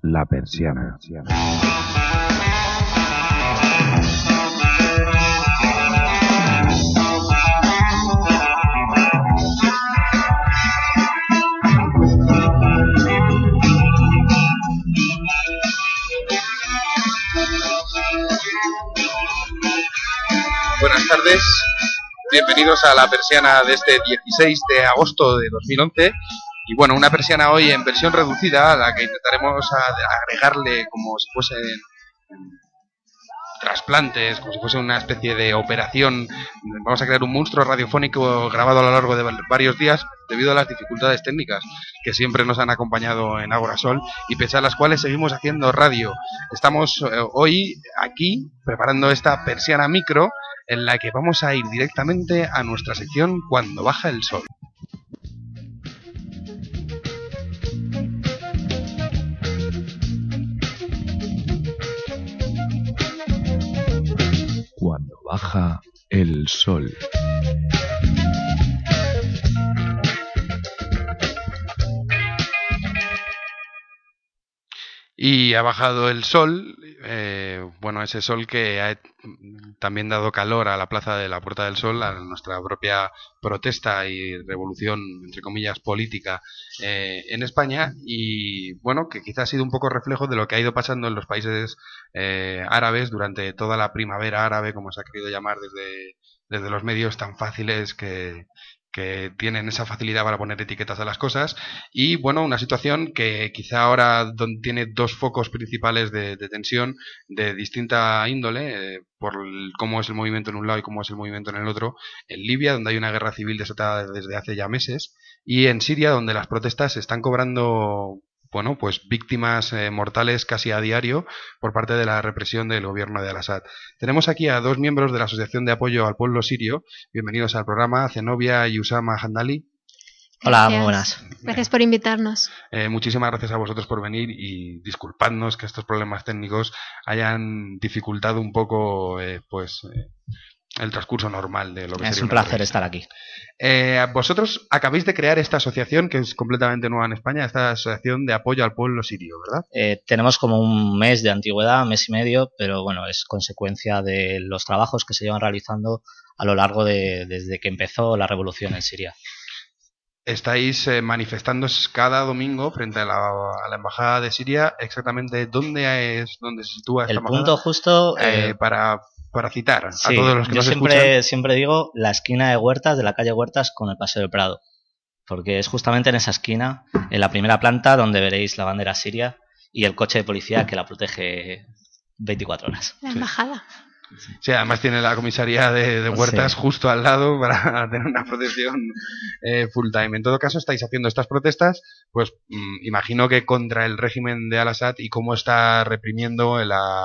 La Persiana. Buenas tardes, bienvenidos a La Persiana de este 16 de agosto de 2011. Y bueno, una persiana hoy en versión reducida, a la que intentaremos agregarle como si fuesen trasplantes, como si fuese una especie de operación. Vamos a crear un monstruo radiofónico grabado a lo largo de varios días debido a las dificultades técnicas que siempre nos han acompañado en Agorasol y pese a las cuales seguimos haciendo radio. Estamos hoy aquí preparando esta persiana micro en la que vamos a ir directamente a nuestra sección Cuando baja el sol. Cuando baja el sol. Y ha bajado el sol, bueno, ese sol que ha también dado calor a la plaza de la Puerta del Sol, a nuestra propia protesta y revolución, entre comillas, política en España, y bueno, que quizás ha sido un poco reflejo de lo que ha ido pasando en los países árabes durante toda la primavera árabe, como se ha querido llamar desde los medios tan fáciles que tienen esa facilidad para poner etiquetas a las cosas. Y bueno, una situación que quizá ahora tiene dos focos principales de tensión de distinta índole, por cómo es el movimiento en un lado y cómo es el movimiento en el otro. En Libia, donde hay una guerra civil desatada desde hace ya meses, y en Siria, donde las protestas están cobrando, bueno, pues víctimas mortales casi a diario por parte de la represión del gobierno de Al-Assad. Tenemos aquí a dos miembros de la Asociación de Apoyo al Pueblo Sirio. Bienvenidos al programa, Zenobia y Usama Handali. Hola, muy buenas. Gracias por invitarnos. Muchísimas gracias a vosotros por venir y disculpadnos que estos problemas técnicos hayan dificultado un poco el transcurso normal de lo que es un placer estar aquí. Vosotros acabáis de crear esta asociación que es completamente nueva en España, esta Asociación de Apoyo al Pueblo Sirio, ¿verdad? Tenemos como un mes de antigüedad, mes y medio, pero bueno, es consecuencia de los trabajos que se llevan realizando a lo largo desde que empezó la revolución en Siria. Estáis manifestándoos cada domingo frente a la embajada de Siria. Exactamente dónde se sitúa esta embajada. El punto justo para citar sí, a todos los que yo nos escuchan. Siempre digo la esquina de Huertas, de la calle Huertas con el Paseo del Prado, porque es justamente en esa esquina, en la primera planta, donde veréis la bandera siria y el coche de policía que la protege 24 horas. La embajada. Sí, además tiene la comisaría de Huertas justo al lado para tener una protección full time. En todo caso, estáis haciendo estas protestas, pues imagino que contra el régimen de Al-Assad y cómo está reprimiendo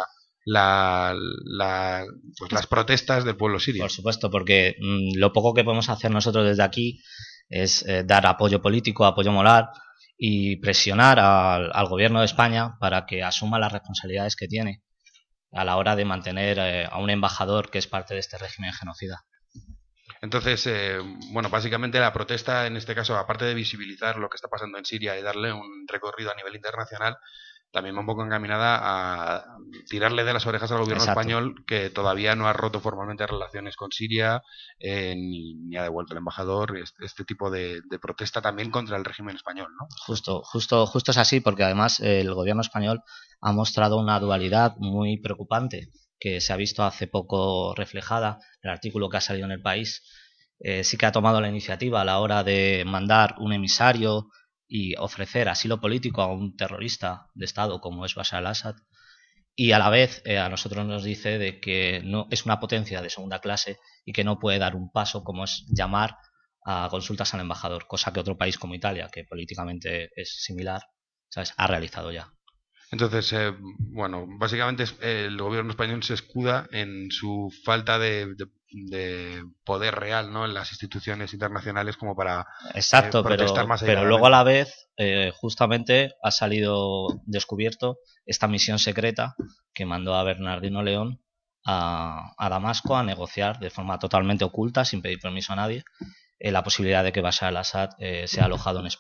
las protestas del pueblo sirio. Por supuesto, porque lo poco que podemos hacer nosotros desde aquí es dar apoyo político, apoyo moral y presionar al gobierno de España para que asuma las responsabilidades que tiene a la hora de mantener a un embajador que es parte de este régimen genocida. Entonces, bueno, básicamente la protesta en este caso, aparte de visibilizar lo que está pasando en Siria y darle un recorrido a nivel internacional, también va un poco encaminada a tirarle de las orejas al gobierno español, que todavía no ha roto formalmente relaciones con Siria, ni ha devuelto el embajador. Este tipo de protesta también contra el régimen español, ¿no? Justo es así, porque además el gobierno español ha mostrado una dualidad muy preocupante que se ha visto hace poco reflejada en el artículo que ha salido en El País. Sí que ha tomado la iniciativa a la hora de mandar un emisario y ofrecer asilo político a un terrorista de Estado como es Bashar al-Assad, y a la vez a nosotros nos dice de que no es una potencia de segunda clase y que no puede dar un paso como es llamar a consultas al embajador, cosa que otro país como Italia, que políticamente es similar, ¿sabes?, ha realizado ya. Entonces, bueno, básicamente el gobierno español se escuda en su falta de poder real, ¿no?, en las instituciones internacionales como para protestar más allá. Pero luego a la vez, justamente ha salido descubierto esta misión secreta que mandó a Bernardino León a Damasco a negociar de forma totalmente oculta, sin pedir permiso a nadie, la posibilidad de que Bashar al-Assad sea alojado en España.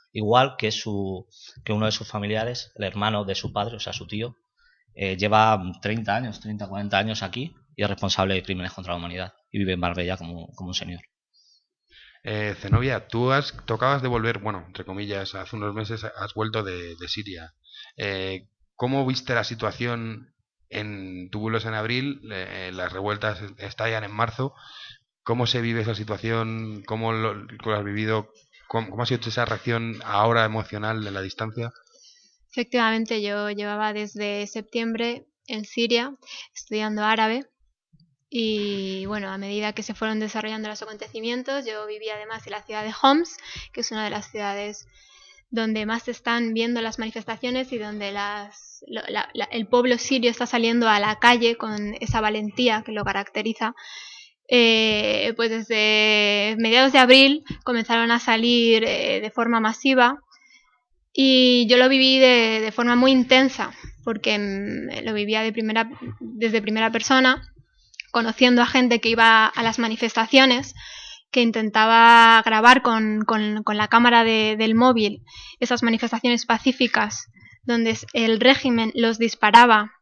Igual que uno de sus familiares, el hermano de su padre, o sea, su tío, lleva 30, 40 años aquí y es responsable de crímenes contra la humanidad y vive en Marbella como un señor. Zenobia, tú tocabas de volver, bueno, entre comillas, hace unos meses has vuelto de Siria. ¿Cómo viste la situación tú vuelves en abril, las revueltas estallan en marzo? ¿Cómo se vive esa situación? ¿Cómo lo has vivido? ¿Cómo ha sido esa reacción ahora emocional en la distancia? Efectivamente, yo llevaba desde septiembre en Siria estudiando árabe y bueno, a medida que se fueron desarrollando los acontecimientos, yo vivía además en la ciudad de Homs, que es una de las ciudades donde más se están viendo las manifestaciones y donde el pueblo sirio está saliendo a la calle con esa valentía que lo caracteriza. Pues desde mediados de abril comenzaron a salir de forma masiva y yo lo viví de forma muy intensa porque lo vivía desde primera persona, conociendo a gente que iba a las manifestaciones, que intentaba grabar con la cámara del móvil esas manifestaciones pacíficas donde el régimen los disparaba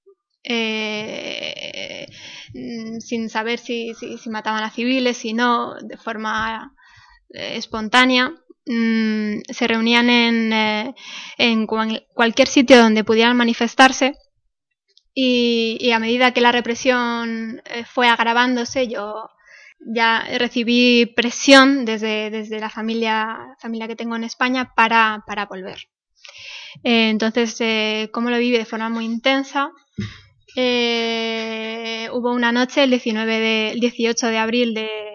sin saber si mataban a civiles, si no, de forma espontánea. Se reunían en cualquier sitio donde pudieran manifestarse y a medida que la represión fue agravándose, yo ya recibí presión desde la familia que tengo en España para volver. Entonces, ¿cómo lo viví? De forma muy intensa. Hubo una noche, el 18 de abril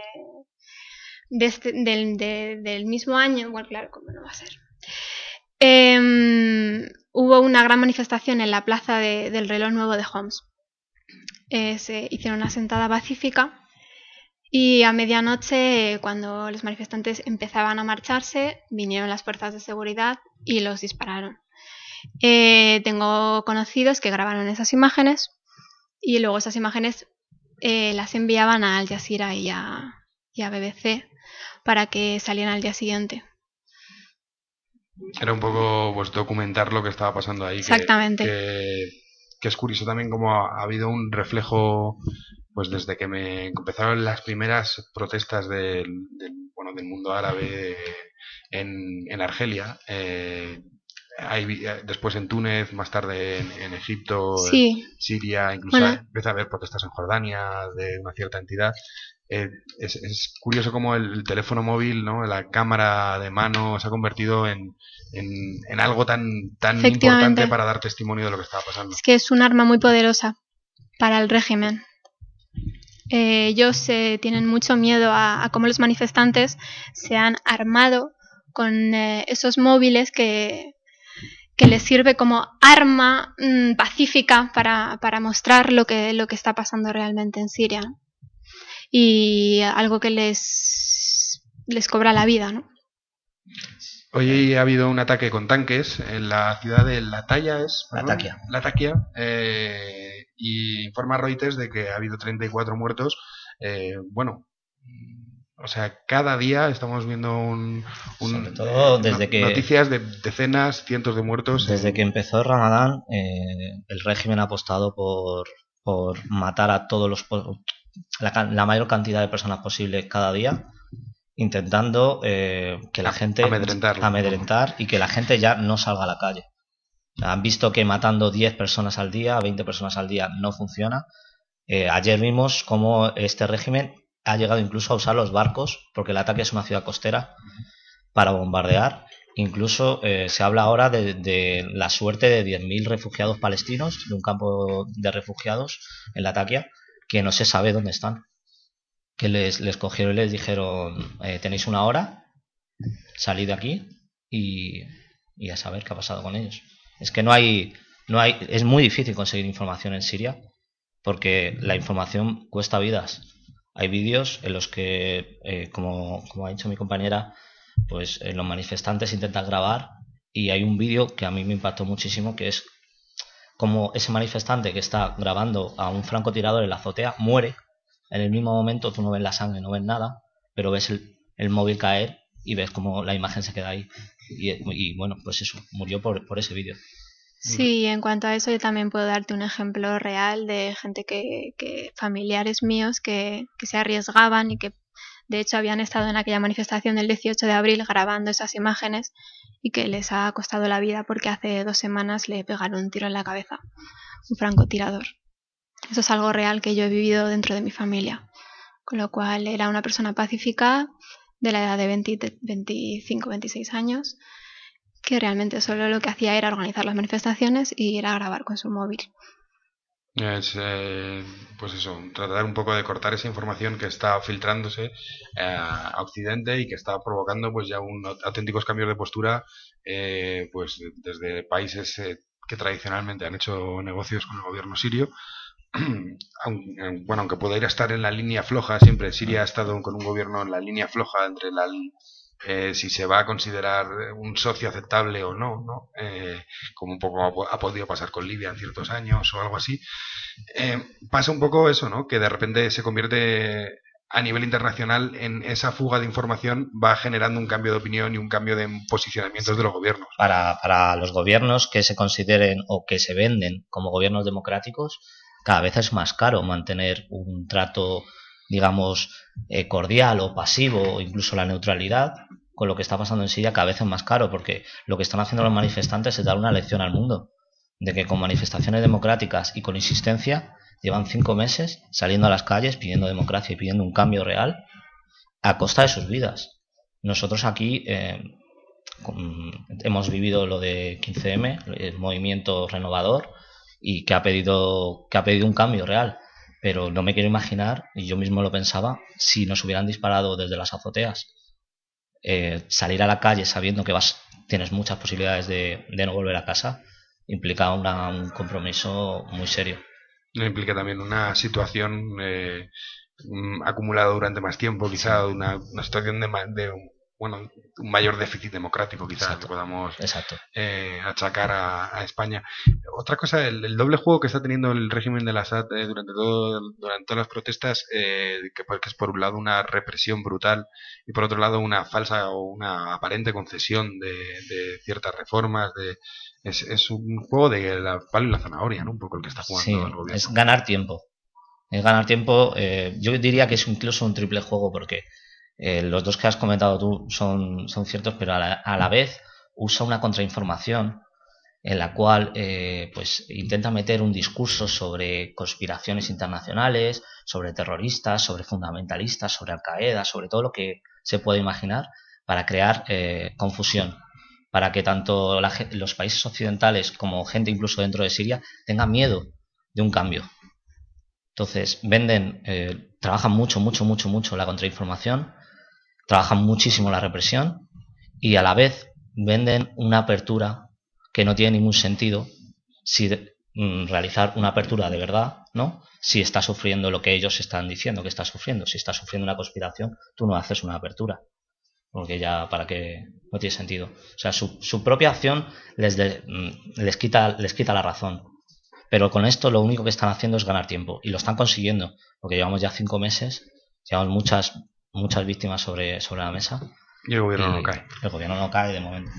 del mismo año, bueno, claro, ¿cómo no va a ser? Hubo una gran manifestación en la plaza del reloj nuevo de Homs. Se hicieron una sentada pacífica y a medianoche, cuando los manifestantes empezaban a marcharse, vinieron las fuerzas de seguridad y los dispararon. Tengo conocidos que grabaron esas imágenes y luego esas imágenes las enviaban a Al Jazeera y a BBC para que salieran al día siguiente. Era un poco pues documentar lo que estaba pasando ahí. Exactamente. Que es curioso también cómo ha habido un reflejo, pues desde que empezaron las primeras protestas del mundo árabe en Argelia. Después en Túnez, más tarde en Egipto, sí. Siria, incluso empieza a haber protestas en Jordania de una cierta entidad. Es curioso cómo el teléfono móvil, ¿no? La cámara de mano se ha convertido en algo tan importante para dar testimonio de lo que estaba pasando. Es que es un arma muy poderosa para el régimen. Ellos tienen mucho miedo a cómo los manifestantes se han armado con esos móviles que les sirve como arma pacífica para mostrar lo que está pasando realmente en Siria, ¿no? Y algo que les cobra la vida, ¿no? Hoy ha habido un ataque con tanques en la ciudad de Latakia, y informa Reuters de que ha habido 34 muertos. O sea, cada día estamos viendo sobre todo desde noticias de decenas, cientos de muertos. Desde que empezó el Ramadán, el régimen ha apostado por matar a todos la mayor cantidad de personas posible cada día, intentando que la gente amedrentar y que la gente ya no salga a la calle. Han visto que matando 10 personas al día, 20 personas al día no funciona. Ayer vimos cómo este régimen ha llegado incluso a usar los barcos, porque el ataque es una ciudad costera, para bombardear. Incluso se habla ahora de la suerte de 10.000 refugiados palestinos de un campo de refugiados en Latakia, que no se sabe dónde están. Que les cogieron y les dijeron, tenéis una hora, salid de aquí y a saber qué ha pasado con ellos. Es que es muy difícil conseguir información en Siria, porque la información cuesta vidas. Hay vídeos en los que, como ha dicho mi compañera, pues los manifestantes intentan grabar, y hay un vídeo que a mí me impactó muchísimo, que es como ese manifestante que está grabando a un francotirador en la azotea muere. En el mismo momento tú no ves la sangre, no ves nada, pero ves el móvil caer y ves como la imagen se queda ahí. Y bueno, pues eso, murió por ese vídeo. Sí, en cuanto a eso yo también puedo darte un ejemplo real de gente familiares míos que se arriesgaban y que de hecho habían estado en aquella manifestación del 18 de abril grabando esas imágenes y que les ha costado la vida porque hace 2 semanas le pegaron un tiro en la cabeza, un francotirador. Eso es algo real que yo he vivido dentro de mi familia, con lo cual era una persona pacífica de la edad de 25, 26 años, que realmente solo lo que hacía era organizar las manifestaciones y ir a grabar con su móvil. Es, pues eso, tratar un poco de cortar esa información que está filtrándose a Occidente y que está provocando pues ya auténticos cambios de postura, pues desde países que tradicionalmente han hecho negocios con el gobierno sirio. Aunque pueda ir a estar en la línea floja, siempre Siria ha estado con un gobierno en la línea floja entre si se va a considerar un socio aceptable o no, como un poco ha podido pasar con Libia en ciertos años o algo así. Pasa un poco eso, ¿no? Que de repente se convierte a nivel internacional en esa fuga de información, va generando un cambio de opinión y un cambio de posicionamientos de los gobiernos. Para los gobiernos que se consideren o que se venden como gobiernos democráticos, cada vez es más caro mantener un trato, digamos, cordial o pasivo, o incluso la neutralidad. Con lo que está pasando en Siria cada vez es más caro, porque lo que están haciendo los manifestantes es dar una lección al mundo de que con manifestaciones democráticas y con insistencia llevan 5 meses saliendo a las calles pidiendo democracia y pidiendo un cambio real a costa de sus vidas. Nosotros aquí hemos vivido lo de 15M, el movimiento renovador, y que ha pedido un cambio real, pero no me quiero imaginar, y yo mismo lo pensaba, si nos hubieran disparado desde las azoteas. Salir a la calle sabiendo que tienes muchas posibilidades de no volver a casa implica un compromiso muy serio. Implica también una situación acumulada durante más tiempo, quizá una situación de un mayor déficit democrático, quizá. Exacto. Que podamos Exacto. Achacar a España. Otra cosa, el doble juego que está teniendo el régimen de Assad durante todas las protestas, que es por un lado una represión brutal y por otro lado una falsa o una aparente concesión de ciertas reformas, es un juego de la palo y la zanahoria, ¿no? Un poco el que está jugando el gobierno. Es ganar tiempo. Es ganar tiempo. Yo diría que es incluso un triple juego, porque los dos que has comentado tú son ciertos, pero a la vez usa una contrainformación en la cual pues intenta meter un discurso sobre conspiraciones internacionales, sobre terroristas, sobre fundamentalistas, sobre Al-Qaeda, sobre todo lo que se puede imaginar, para crear confusión, para que tanto los países occidentales como gente incluso dentro de Siria tengan miedo de un cambio. Entonces trabajan mucho la contrainformación, trabajan muchísimo la represión y a la vez venden una apertura que no tiene ningún sentido si realizar una apertura de verdad, ¿no? Si está sufriendo lo que ellos están diciendo que está sufriendo. Si está sufriendo una conspiración, tú no haces una apertura, porque ya para qué, no tiene sentido. O sea, su propia acción les quita la razón. Pero con esto lo único que están haciendo es ganar tiempo, y lo están consiguiendo, porque llevamos ya 5 meses, llevamos muchas víctimas sobre la mesa. Y el gobierno no cae. El gobierno no cae de momento.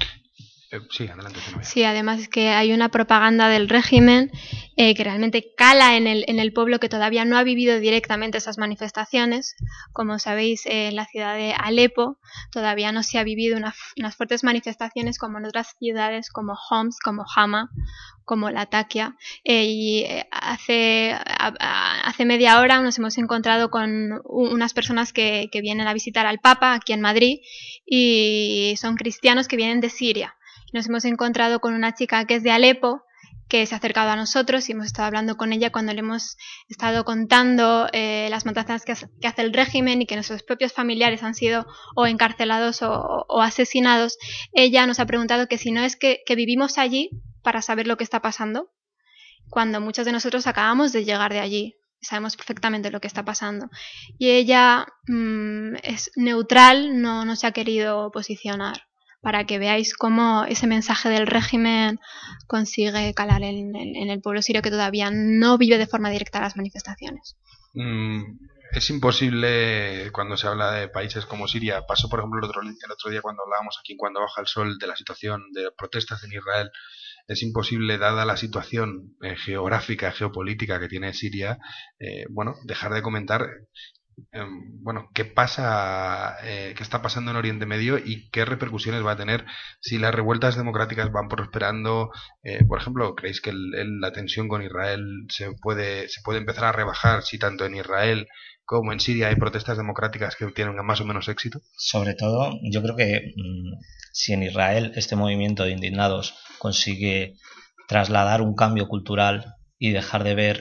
Sí, adelante. Sí, además es que hay una propaganda del régimen que realmente cala en el pueblo que todavía no ha vivido directamente esas manifestaciones. Como sabéis, en la ciudad de Alepo todavía no se ha vivido unas fuertes manifestaciones como en otras ciudades como Homs, como Hama, como Latakia. Hace media hora nos hemos encontrado con unas personas que vienen a visitar al Papa aquí en Madrid, y son cristianos que vienen de Siria. Nos hemos encontrado con una chica que es de Alepo, que se ha acercado a nosotros y hemos estado hablando con ella cuando le hemos estado contando las matanzas que hace el régimen y que nuestros propios familiares han sido o encarcelados o asesinados. Ella nos ha preguntado que si no es que vivimos allí para saber lo que está pasando, cuando muchos de nosotros acabamos de llegar de allí. Sabemos perfectamente lo que está pasando. Y ella es neutral, no se ha querido posicionar, para que veáis cómo ese mensaje del régimen consigue calar en el pueblo sirio, que todavía no vive de forma directa las manifestaciones. Es imposible cuando se habla de países como Siria. Pasó, por ejemplo, el otro día cuando hablábamos aquí en Cuando Baja el Sol de la situación de protestas en Israel. Es imposible, dada la situación geográfica, geopolítica que tiene Siria, bueno, dejar de comentar bueno, qué pasa, qué está pasando en Oriente Medio y qué repercusiones va a tener si las revueltas democráticas van prosperando. Por ejemplo, ¿creéis que la tensión con Israel se puede empezar a rebajar si tanto en Israel como en Siria hay protestas democráticas que tienen más o menos éxito? Sobre todo, yo creo que si en Israel este movimiento de indignados consigue trasladar un cambio cultural y dejar de ver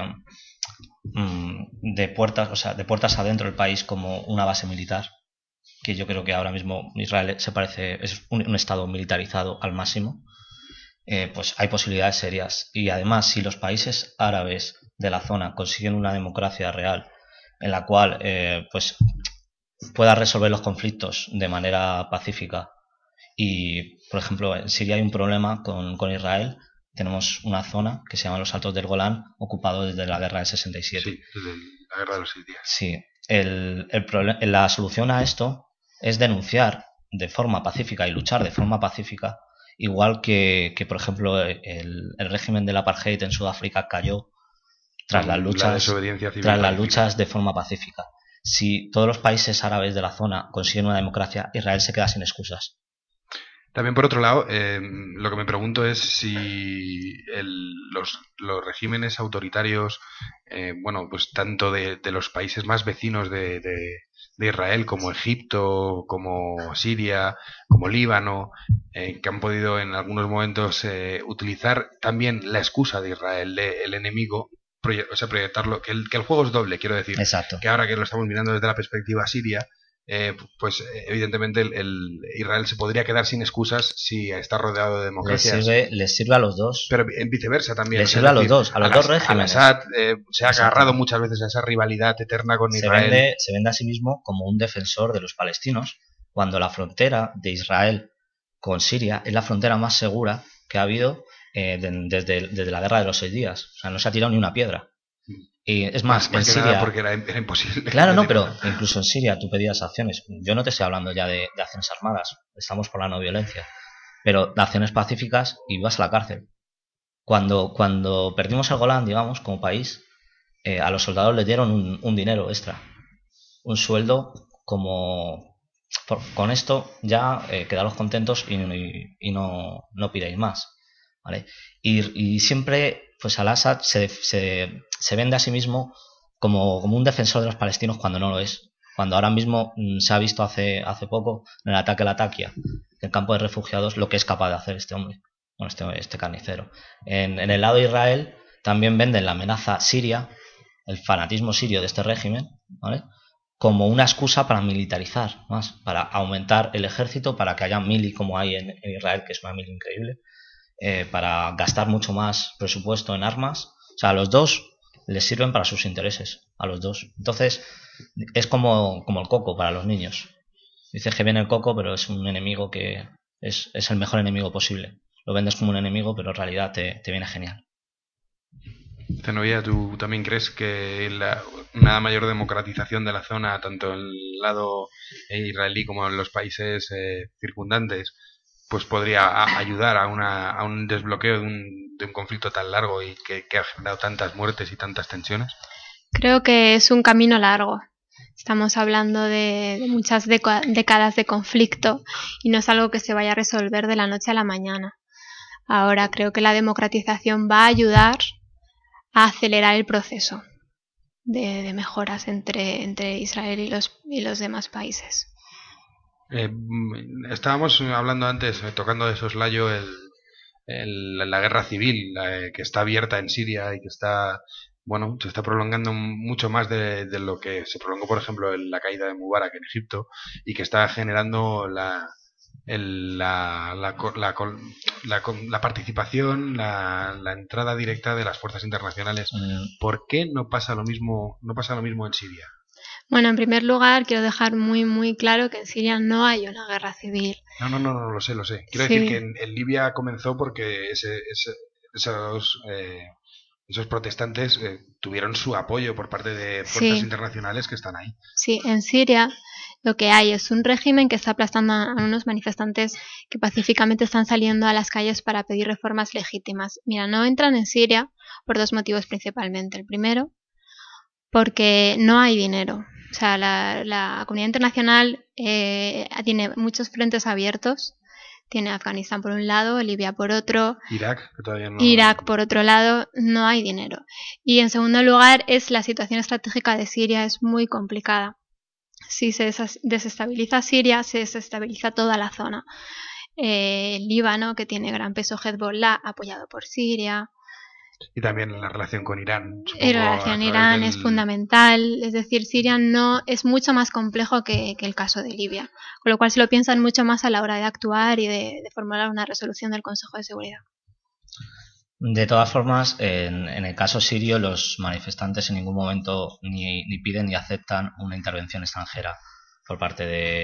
de puertas adentro del país como una base militar, que yo creo que ahora mismo Israel es un estado militarizado al máximo, pues hay posibilidades serias. Y además, si los países árabes de la zona consiguen una democracia real en la cual pues pueda resolver los conflictos de manera pacífica, y por ejemplo en Siria hay un problema con Israel. Tenemos una zona que se llama los Altos del Golán, ocupado desde la guerra del 67. Sí, desde la guerra de los 6 días. Sí, la solución a esto es denunciar de forma pacífica y luchar de forma pacífica, igual que por ejemplo, el régimen del apartheid en Sudáfrica cayó tras las luchas de forma pacífica. Si todos los países árabes de la zona consiguen una democracia, Israel se queda sin excusas. También, por otro lado, lo que me pregunto es si los regímenes autoritarios, bueno, pues tanto de los países más vecinos de Israel, como Egipto, como Siria, como Líbano, que han podido en algunos momentos utilizar también la excusa de Israel, el enemigo, proyectarlo, que el juego es doble, quiero decir. Exacto. Que ahora que lo estamos mirando desde la perspectiva siria, pues evidentemente el Israel se podría quedar sin excusas si está rodeado de democracias. Les sirve a los dos. Pero en viceversa también. Les sirve a los dos regímenes. Al-Assad se ha agarrado muchas veces a esa rivalidad eterna con Israel. Se vende a sí mismo como un defensor de los palestinos, cuando la frontera de Israel con Siria es la frontera más segura que ha habido desde la guerra de los 6 días. O sea, no se ha tirado ni una piedra. Y es más en Siria, porque era imposible. Claro, no, pero incluso en Siria tú pedías acciones. Yo no te estoy hablando ya de acciones armadas, estamos por la no violencia, pero de acciones pacíficas y vas a la cárcel. Cuando perdimos el Golán, digamos, como país, a los soldados les dieron un dinero extra, un sueldo como con esto ya quedaros contentos y no pidáis más, ¿vale? Y siempre pues Al-Assad se vende a sí mismo como un defensor de los palestinos cuando no lo es. Cuando ahora mismo se ha visto hace poco en el ataque a Latakia, en el campo de refugiados, lo que es capaz de hacer este hombre, bueno, este carnicero. En el lado de Israel también venden la amenaza siria, el fanatismo sirio de este régimen, ¿vale?, como una excusa para militarizar más, para aumentar el ejército, para que haya mili como hay en Israel, que es una mili increíble, para gastar mucho más presupuesto en armas. O sea, a los dos les sirven para sus intereses, a los dos. Entonces, es como el coco para los niños. Dices que viene el coco, pero es un enemigo que es el mejor enemigo posible. Lo vendes como un enemigo, pero en realidad te viene genial. Zenobia, ¿tú también crees que una mayor democratización de la zona, tanto en el lado israelí como en los países circundantes, pues podría ayudar a un desbloqueo de un conflicto tan largo y que ha generado tantas muertes y tantas tensiones? Creo que es un camino largo. Estamos hablando de muchas décadas de conflicto y no es algo que se vaya a resolver de la noche a la mañana. Ahora creo que la democratización va a ayudar a acelerar el proceso de mejoras entre Israel y los demás países. Estábamos hablando antes, tocando de soslayo la guerra civil que está abierta en Siria y que está, bueno, se está prolongando mucho más de lo que se prolongó, por ejemplo, en la caída de Mubarak en Egipto, y que está generando la participación, la entrada directa de las fuerzas internacionales. ¿Por qué no pasa lo mismo en Siria? Bueno, en primer lugar, quiero dejar muy, muy claro que en Siria no hay una guerra civil. No, lo sé. Quiero decir que en Libia comenzó porque esos protestantes tuvieron su apoyo por parte de fuerzas internacionales que están ahí. Sí, en Siria lo que hay es un régimen que está aplastando a unos manifestantes que pacíficamente están saliendo a las calles para pedir reformas legítimas. Mira, no entran en Siria por dos motivos principalmente. El primero, porque no hay dinero. O sea, la comunidad internacional tiene muchos frentes abiertos. Tiene Afganistán por un lado, Libia por otro, Irak, que todavía no... Irak por otro lado, no hay dinero. Y en segundo lugar, la situación estratégica de Siria es muy complicada. Si se desestabiliza Siria, se desestabiliza toda la zona. Líbano, que tiene gran peso Hezbollah, apoyado por Siria. Y también la relación con Irán. La relación con Irán es fundamental. Es decir, Siria no es mucho más complejo que el caso de Libia. Con lo cual se lo piensan mucho más a la hora de actuar y de formular una resolución del Consejo de Seguridad. De todas formas, en el caso sirio, los manifestantes en ningún momento ni piden ni aceptan una intervención extranjera por parte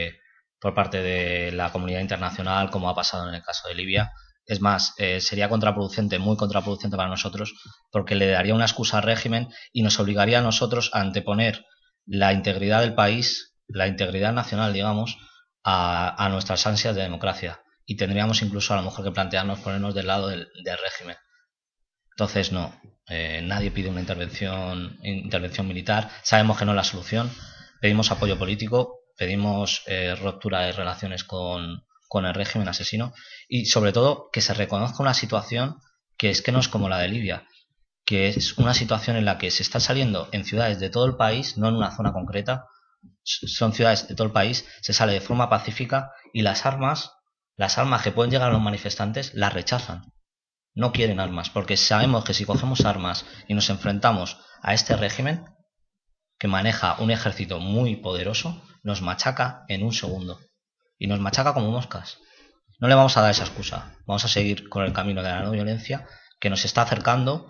de la comunidad internacional, como ha pasado en el caso de Libia. Es más, sería contraproducente, muy contraproducente para nosotros, porque le daría una excusa al régimen y nos obligaría a nosotros a anteponer la integridad del país, la integridad nacional, digamos, a nuestras ansias de democracia. Y tendríamos incluso a lo mejor que plantearnos ponernos del lado del régimen. Entonces no, nadie pide una intervención militar. Sabemos que no es la solución. Pedimos apoyo político, pedimos ruptura de relaciones con el régimen asesino y sobre todo que se reconozca una situación que no es como la de Libia, que es una situación en la que se está saliendo en ciudades de todo el país, no en una zona concreta, son ciudades de todo el país, se sale de forma pacífica y las armas que pueden llegar a los manifestantes las rechazan. No quieren armas, porque sabemos que si cogemos armas y nos enfrentamos a este régimen, que maneja un ejército muy poderoso, nos machaca en un segundo. Y nos machaca como moscas. No le vamos a dar esa excusa. Vamos a seguir con el camino de la no violencia, que nos está acercando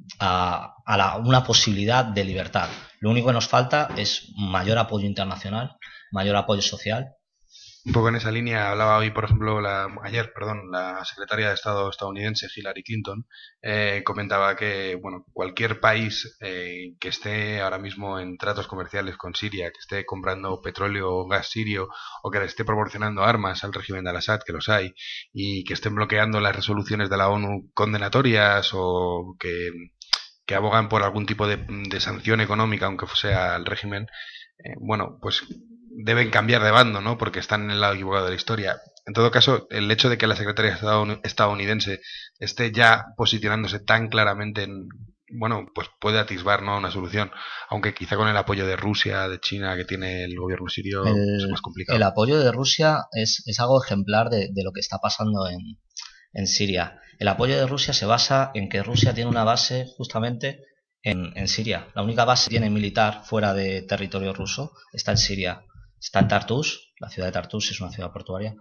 a una posibilidad de libertad. Lo único que nos falta es mayor apoyo internacional, mayor apoyo social. Un poco en esa línea hablaba hoy, por ejemplo, ayer, la secretaria de Estado estadounidense, Hillary Clinton, comentaba que, bueno, cualquier país que esté ahora mismo en tratos comerciales con Siria, que esté comprando petróleo o gas sirio, o que le esté proporcionando armas al régimen de Al-Assad, que los hay, y que estén bloqueando las resoluciones de la ONU condenatorias o que abogan por algún tipo de sanción económica, aunque sea al régimen, bueno, pues deben cambiar de bando, ¿no? Porque están en el lado equivocado de la historia. En todo caso, el hecho de que la secretaria de Estado estadounidense esté ya posicionándose tan claramente bueno, pues puede atisbar, ¿no?, una solución, aunque quizá con el apoyo de Rusia, de China, que tiene el gobierno sirio, es más complicado. El apoyo de Rusia es algo ejemplar de lo que está pasando en Siria. El apoyo de Rusia se basa en que Rusia tiene una base justamente en Siria. La única base que tiene militar fuera de territorio ruso está en Siria. Está en Tartus, la ciudad de Tartus es una ciudad portuaria,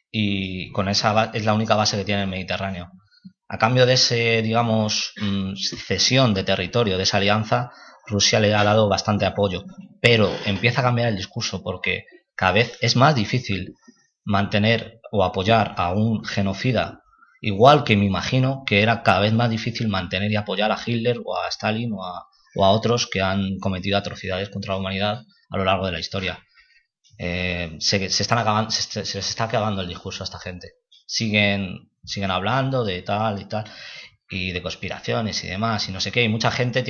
y con esa es la única base que tiene en el Mediterráneo. A cambio de ese, digamos, cesión de territorio, de esa alianza, Rusia le ha dado bastante apoyo, pero empieza a cambiar el discurso porque cada vez es más difícil mantener o apoyar a un genocida, igual que me imagino que era cada vez más difícil mantener y apoyar a Hitler o a Stalin o a otros que han cometido atrocidades contra la humanidad a lo largo de la historia. Se les está acabando el discurso a esta gente. Siguen hablando de tal y tal y de conspiraciones y demás y no sé qué, y mucha gente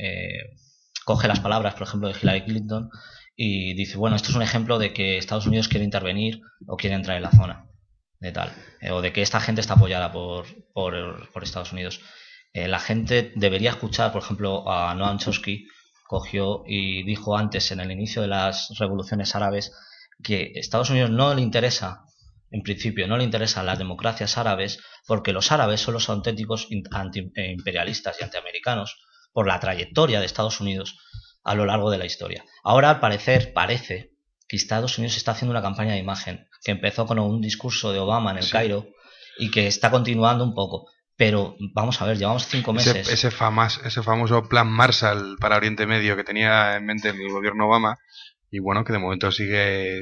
coge las palabras, por ejemplo, de Hillary Clinton y dice, bueno, esto es un ejemplo de que Estados Unidos quiere intervenir o quiere entrar en la zona de tal, o de que esta gente está apoyada por Estados Unidos. La gente debería escuchar, por ejemplo, a Noam Chomsky. Cogió y dijo antes, en el inicio de las revoluciones árabes, que a Estados Unidos no le interesa, en principio no le interesan las democracias árabes, porque los árabes son los auténticos antiimperialistas y antiamericanos por la trayectoria de Estados Unidos a lo largo de la historia. Ahora, al parecer, parece que Estados Unidos está haciendo una campaña de imagen, que empezó con un discurso de Obama en el Cairo y que está continuando un poco. Pero vamos a ver, llevamos 5 meses. Ese famoso plan Marshall para Oriente Medio que tenía en mente el gobierno Obama, y bueno, que de momento sigue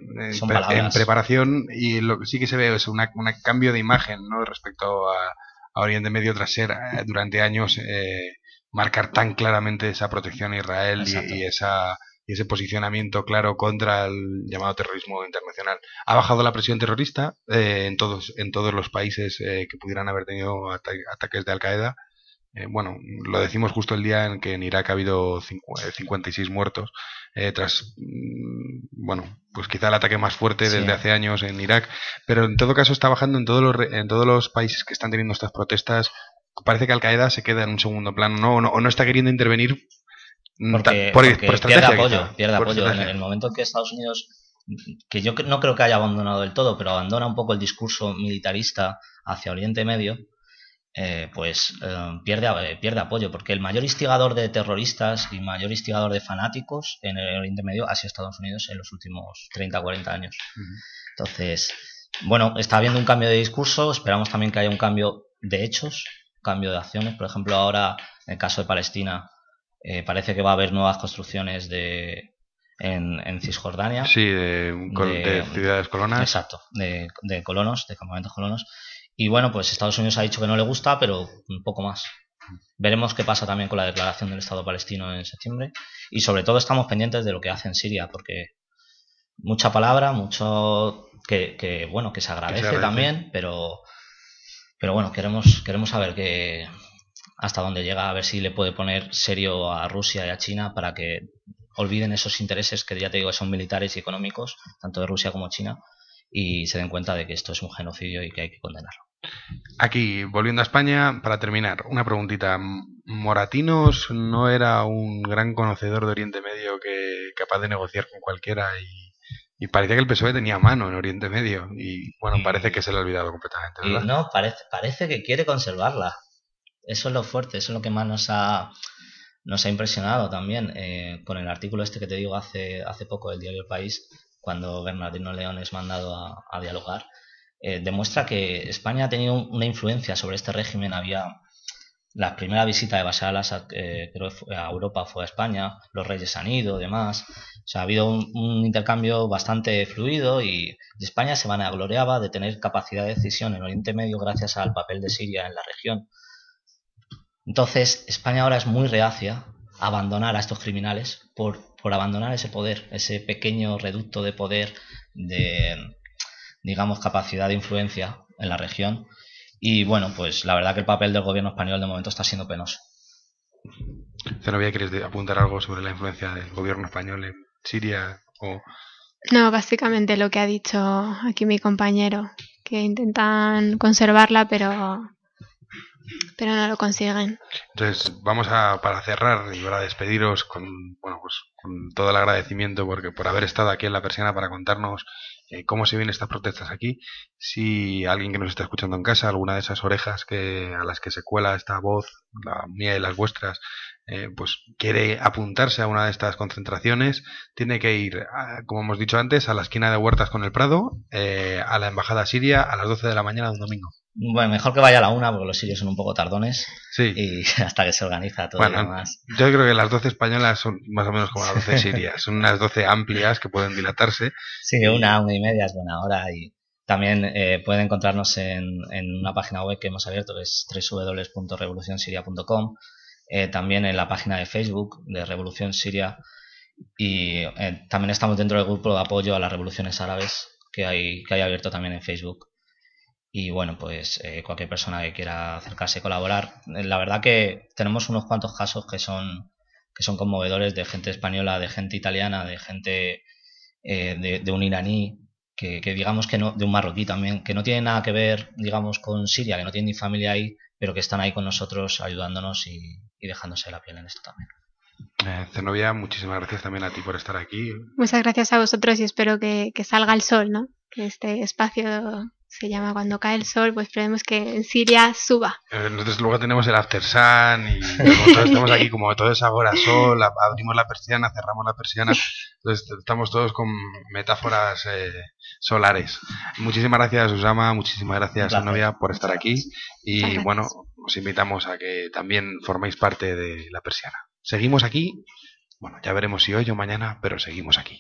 en preparación, y lo que sí que se ve es un cambio de imagen, ¿no?, respecto a Oriente Medio tras ser durante años marcar tan claramente esa protección a Israel y ese posicionamiento claro contra el llamado terrorismo internacional. Ha bajado la presión terrorista en todos los países que pudieran haber tenido ataques de Al-Qaeda. Bueno, lo decimos justo el día en que en Irak ha habido 56 muertos tras, bueno, pues quizá el ataque más fuerte desde hace años en Irak, pero en todo caso está bajando en todos los países que están teniendo estas protestas. Parece que Al-Qaeda se queda en un segundo plano, o no está queriendo intervenir porque estrategia, pierde apoyo. En el momento en que Estados Unidos, que yo no creo que haya abandonado del todo, pero abandona un poco el discurso militarista hacia Oriente Medio, pierde apoyo, porque el mayor instigador de terroristas y mayor instigador de fanáticos en el Oriente Medio ha sido Estados Unidos en los últimos 30 o 40 años. Entonces, bueno, está habiendo un cambio de discurso, esperamos también que haya un cambio de hechos, cambio de acciones. Por ejemplo, ahora en el caso de Palestina parece que va a haber nuevas construcciones en Cisjordania. Sí, de ciudades colonas. Exacto, de colonos, de campamentos colonos. Y bueno, pues Estados Unidos ha dicho que no le gusta, pero un poco más. Veremos qué pasa también con la declaración del Estado palestino en septiembre. Y sobre todo estamos pendientes de lo que hace en Siria, porque mucha palabra, mucho que se agradece también, pero bueno, queremos saber hasta dónde llega, a ver si le puede poner serio a Rusia y a China para que olviden esos intereses que ya te digo son militares y económicos, tanto de Rusia como China, y se den cuenta de que esto es un genocidio y que hay que condenarlo. Aquí, volviendo a España, para terminar, una preguntita. Moratinos no era un gran conocedor de Oriente Medio capaz de negociar con cualquiera y parecía que el PSOE tenía mano en Oriente Medio y bueno, parece que se le ha olvidado completamente, ¿verdad? Y no, parece que quiere conservarla. Eso es lo fuerte, eso es lo que más nos ha impresionado también con el artículo este que te digo hace poco del diario El País, cuando Bernardino León es mandado a dialogar. Demuestra que España ha tenido una influencia sobre este régimen. Había la primera visita de Bashar al-Assad creo que a Europa fue a España, los reyes han ido, demás. O sea, ha habido un intercambio bastante fluido y España se vanagloriaba de tener capacidad de decisión en Oriente Medio gracias al papel de Siria en la región. Entonces, España ahora es muy reacia a abandonar a estos criminales por abandonar ese poder, ese pequeño reducto de poder de, digamos, capacidad de influencia en la región. Y bueno, pues la verdad que el papel del gobierno español de momento está siendo penoso. Zenobia, ¿quieres apuntar algo sobre la influencia del gobierno español en Siria? No, básicamente lo que ha dicho aquí mi compañero, que intentan conservarla, pero no lo consiguen. Entonces, vamos para cerrar y para despediros con todo el agradecimiento por haber estado aquí en La Persiana para contarnos cómo se ven estas protestas aquí. Si alguien que nos está escuchando en casa, alguna de esas orejas a las que se cuela esta voz, la mía y las vuestras, pues quiere apuntarse a una de estas concentraciones, tiene que ir, como hemos dicho antes, a la esquina de Huertas con el Prado, a la embajada siria a las 12 de la mañana de un domingo. Bueno, mejor que vaya a la 1 porque los sirios son un poco tardones. Sí. Y hasta que se organiza todo lo demás. Yo creo que las 12 españolas son más o menos como las 12 sirias. Son unas 12 amplias que pueden dilatarse. Sí, una y media es buena hora. Y también pueden encontrarnos en una página web que hemos abierto, que es www.revolucionsiria.com. También en la página de Facebook de Revolución Siria. Y también estamos dentro del grupo de apoyo a las revoluciones árabes que hay abierto también en Facebook. Y bueno, pues cualquier persona que quiera acercarse y colaborar. La verdad que tenemos unos cuantos casos que son conmovedores, de gente española, de gente italiana, de gente de un iraní, que digamos que no, de un marroquí también, que no tiene nada que ver, digamos, con Siria, que no tiene ni familia ahí, pero que están ahí con nosotros ayudándonos y dejándose la piel en esto también. Zenobia, muchísimas gracias también a ti por estar aquí. Muchas gracias a vosotros y espero que salga el sol, ¿no? Que este espacio se llama Cuando cae el sol, pues esperemos que en Siria suba. Nosotros luego tenemos el After Sun y todos estamos aquí como todo es ahora sol, abrimos la persiana, cerramos la persiana, entonces estamos todos con metáforas solares. Muchísimas gracias, Usama, muchísimas gracias, Zenobia, por estar aquí y bueno, os invitamos a que también forméis parte de la persiana. Seguimos aquí, bueno, ya veremos si hoy o mañana, pero seguimos aquí.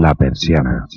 La Persiana.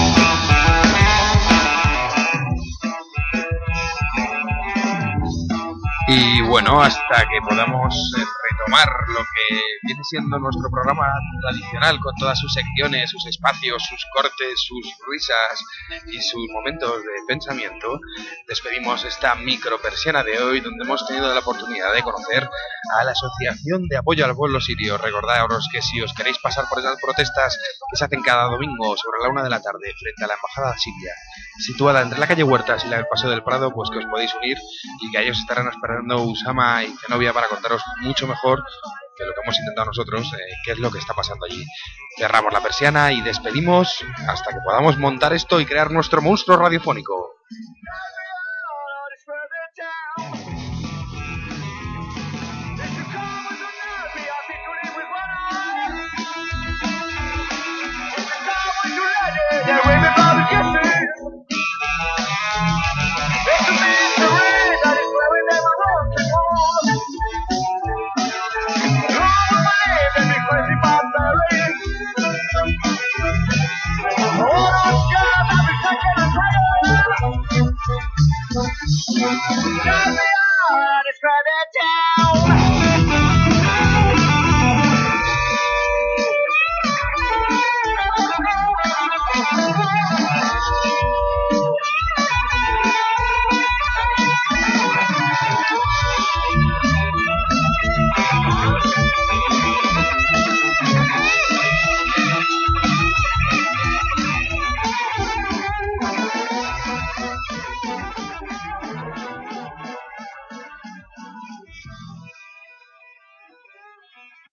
Y bueno, hasta que podamos retomar lo que viene siendo nuestro programa tradicional, con todas sus secciones, sus espacios, sus cortes, sus risas y sus momentos de pensamiento, despedimos esta micro persiana de hoy, donde hemos tenido la oportunidad de conocer a la Asociación de Apoyo al Pueblo Sirio. Recordaros que si os queréis pasar por esas protestas que se hacen cada domingo sobre la 1 de la tarde frente a la Embajada Siria, situada entre la calle Huertas y el Paseo del Prado, pues que os podéis unir y que a ellos estarán esperando Usama y Zenobia para contaros mucho mejor que lo que hemos intentado nosotros, qué es lo que está pasando allí. Cerramos la persiana y despedimos hasta que podamos montar esto y crear nuestro monstruo radiofónico. Yeah.